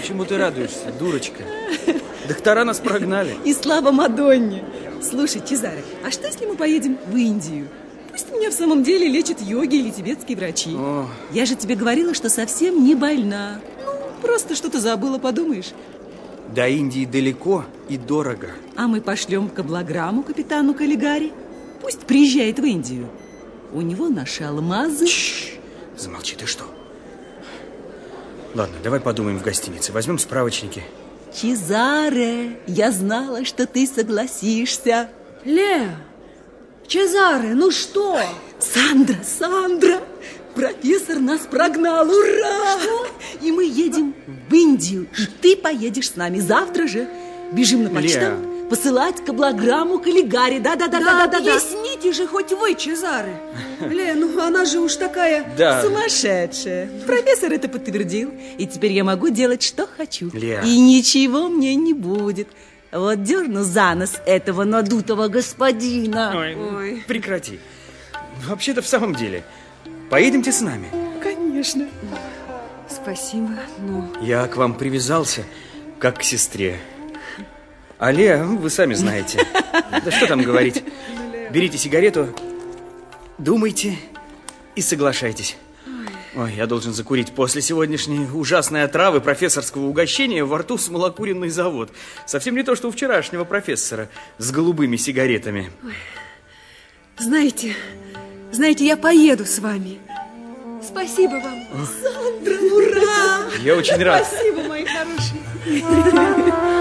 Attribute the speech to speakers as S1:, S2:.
S1: Чему ты радуешься, дурочка? Доктора нас прогнали.
S2: И слава Мадонне. Слушай, Чезаре, а что, если мы поедем в Индию? Пусть меня в самом деле лечат йоги или тибетские врачи.
S1: О.
S2: Я же тебе говорила, что совсем не больна. Ну, просто что-то забыла, подумаешь.
S1: До Индии далеко и дорого.
S2: А мы пошлем каблограмму капитану Каллигари. Пусть приезжает в Индию. У него наши алмазы.
S1: Замолчи, ты что? Ладно, давай подумаем в гостинице. Возьмем справочники.
S2: Чезаре, я знала, что ты согласишься.
S3: Леа, Чезаре, ну что?
S2: Сандра, профессор нас прогнал, ура!
S3: Что?
S2: И мы едем в Индию, и ты поедешь с нами завтра же. Бежим на почту, посылать каблограмму Каллигари. Да.
S3: Объясните же хоть вы, Чезаре. Леа, ну она же уж такая...
S1: Да.
S2: Сумасшедшая. Профессор это подтвердил, и теперь я могу делать, что хочу.
S1: Леа.
S2: И ничего мне не будет. Вот дерну за нос этого надутого господина.
S1: Ой. Прекрати. Вообще-то в самом деле, поедемте с нами.
S2: Конечно.
S3: Спасибо, но...
S1: Я к вам привязался, как к сестре. А Леа, вы сами знаете. Да что там говорить. Берите сигарету, думайте и соглашайтесь. Ой, я должен закурить после сегодняшней ужасной отравы профессорского угощения во рту смолокуренный завод. Совсем не то, что у вчерашнего профессора с голубыми сигаретами.
S3: Ой. Знаете, я поеду с вами. Спасибо вам.
S2: Сандра, ура!
S1: Я очень рад.
S2: Спасибо, мои хорошие.